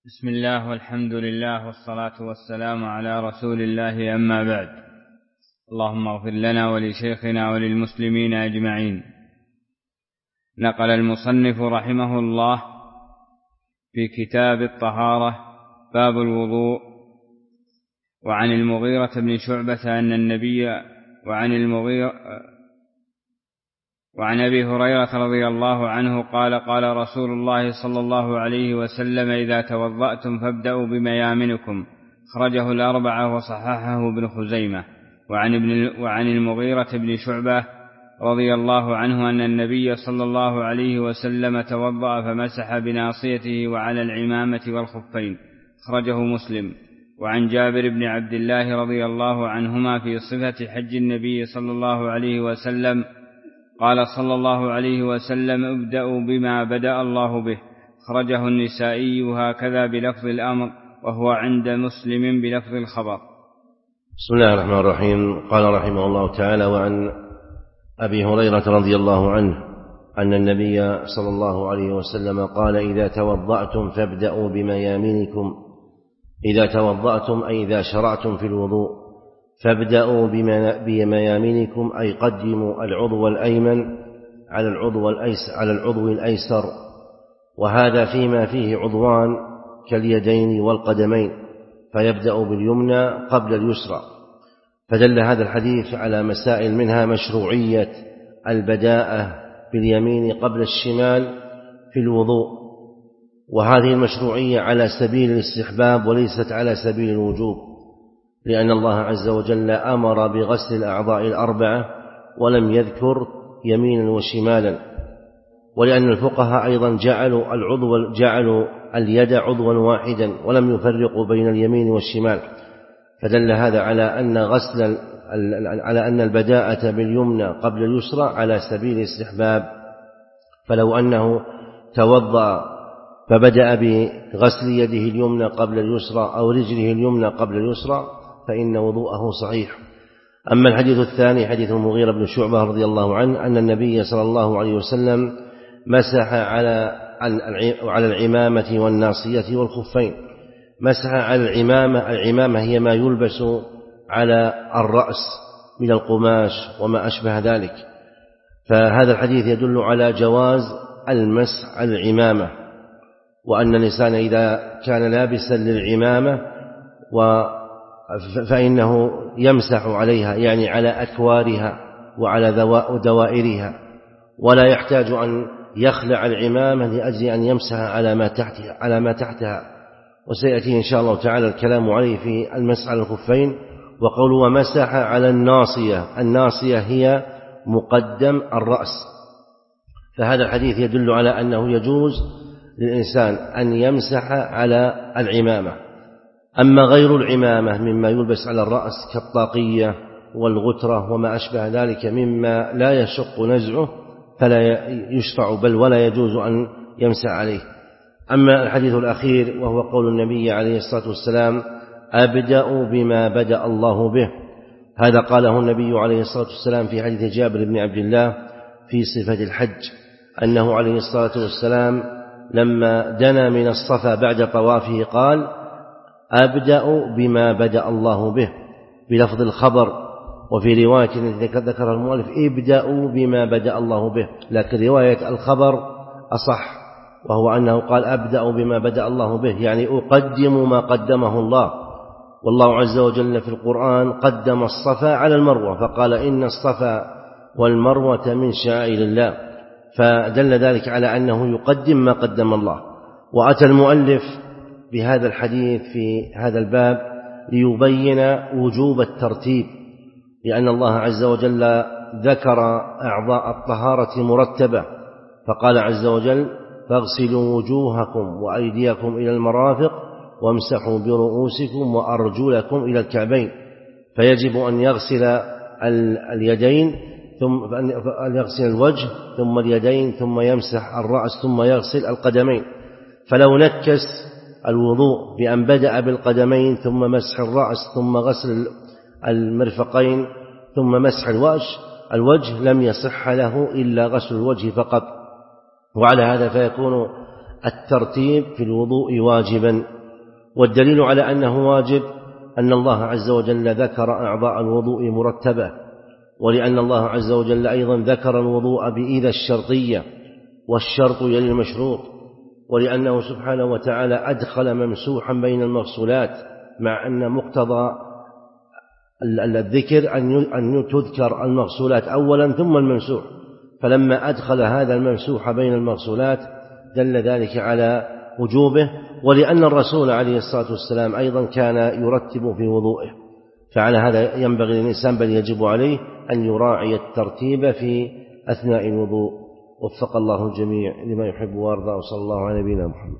بسم الله والحمد لله والصلاة والسلام على رسول الله، أما بعد. اللهم اغفر لنا ولشيخنا وللمسلمين أجمعين. نقل المصنف رحمه الله في كتاب الطهارة باب الوضوء وعن المغيرة بن شعبة أن النبي وعن أبي هريرة رضي الله عنه قال قال رسول الله صلى الله عليه وسلم: إذا توضأتم فابدأوا بميامنكم. خرجه الأربعة وصححه ابن خزيمة. وعن المغيرة بن شعبة رضي الله عنه أن النبي صلى الله عليه وسلم توضأ فمسح بناصيته وعلى العمامة والخفين. خرجه مسلم. وعن جابر بن عبد الله رضي الله عنهما في صفة حج النبي صلى الله عليه وسلم قال صلى الله عليه وسلم: ابدأوا بما بدأ الله به. خرجه النسائي هكذا بلفظ الأمر، وهو عند مسلم بلفظ الخبر. بسم الله الرحمن الرحيم. قال رحمه الله تعالى: وعن أبي هريرة رضي الله عنه أن النبي صلى الله عليه وسلم قال: إذا توضأتم فابدأوا بميامنكم. إذا توضأتم أي إذا شرعتم في الوضوء فابدأوا بميامنكم أي قدموا العضو الأيمن على العضو الأيسر، وهذا فيما فيه عضوان كاليدين والقدمين، فيبدأ باليمنى قبل اليسرى. فدل هذا الحديث على مسائل، منها مشروعية البداءة باليمين قبل الشمال في الوضوء، وهذه المشروعية على سبيل الاستحباب وليست على سبيل الوجوب، لأن الله عز وجل أمر بغسل الأعضاء الأربعة ولم يذكر يمينا وشمالا، ولأن الفقهاء أيضا جعلوا اليد عضوا واحدا ولم يفرقوا بين اليمين والشمال، فدل هذا على أن البداءة باليمنى قبل اليسرى على سبيل الاستحباب. فلو أنه توضأ فبدأ بغسل يده اليمنى قبل اليسرى أو رجله اليمنى قبل اليسرى فإن وضوءه صحيح. أما الحديث الثاني حديث المغيرة بن شعبة رضي الله عنه أن النبي صلى الله عليه وسلم مسح على العمامة والناصية والخفين. مسح على العمامة هي ما يلبس على الرأس من القماش وما أشبه ذلك، فهذا الحديث يدل على جواز المسح على العمامة، وأن الإنسان إذا كان لابسا للعمامة فإنه يمسح عليها، يعني على أكوارها وعلى دوائرها، ولا يحتاج أن يخلع العمامة لأجل أن يمسح على ما تحتها، وسيأتي إن شاء الله تعالى الكلام عليه في المسح على الخفين. وقول ومسح على الناصية هي مقدم الرأس، فهذا الحديث يدل على أنه يجوز للإنسان أن يمسح على العمامة. أما غير العمامة مما يلبس على الرأس كالطاقية والغترة وما أشبه ذلك مما لا يشق نزعه فلا يشرع بل ولا يجوز أن يمسح عليه. أما الحديث الأخير وهو قول النبي عليه الصلاة والسلام: أبدأ بما بدأ الله به، هذا قاله النبي عليه الصلاة والسلام في حديث جابر بن عبد الله في صفة الحج، أنه عليه الصلاة والسلام لما دنا من الصفا بعد طوافه قال: أبدأ بما بدأ الله به بلفظ الخبر، وفي رواية التي ذكرها المؤلف ابدأوا بما بدأ الله به، لكن رواية الخبر أصح، وهو أنه قال: أبدأ بما بدأ الله به، يعني أقدم ما قدمه الله، والله عز وجل في القرآن قدم الصفا على المروة فقال: إن الصفا والمروة من شعائر الله، فدل ذلك على أنه يقدم ما قدم الله. وأتى المؤلف بهذا الحديث في هذا الباب ليبين وجوب الترتيب، لأن الله عز وجل ذكر أعضاء الطهارة مرتبة، فقال عز وجل: فاغسلوا وجوهكم وأيديكم إلى المرافق وامسحوا برؤوسكم وأرجلكم إلى الكعبين، فيجب أن يغسل اليدين ثم أن يغسل الوجه ثم اليدين ثم يمسح الرأس ثم يغسل القدمين. فلو نكس الوضوء بأن بدأ بالقدمين ثم مسح الرأس ثم غسل المرفقين ثم مسح الوجه لم يصح له إلا غسل الوجه فقط، وعلى هذا فيكون الترتيب في الوضوء واجبا. والدليل على أنه واجب أن الله عز وجل ذكر أعضاء الوضوء مرتبة، ولأن الله عز وجل أيضا ذكر الوضوء بإذا الشرطية، والشرط يلي المشروط، ولأنه سبحانه وتعالى أدخل ممسوحا بين المغسولات، مع أن مقتضى الذكر أن تذكر المغسولات أولا ثم الممسوح، فلما أدخل هذا الممسوح بين المغسولات دل ذلك على وجوبه. ولأن الرسول عليه الصلاة والسلام أيضا كان يرتب في وضوءه، فعلى هذا ينبغي للإنسان بل يجب عليه أن يراعي الترتيب في أثناء الوضوء. وفق الله الجميع لما يحب ويرضى، وصلى الله على نبينا محمد.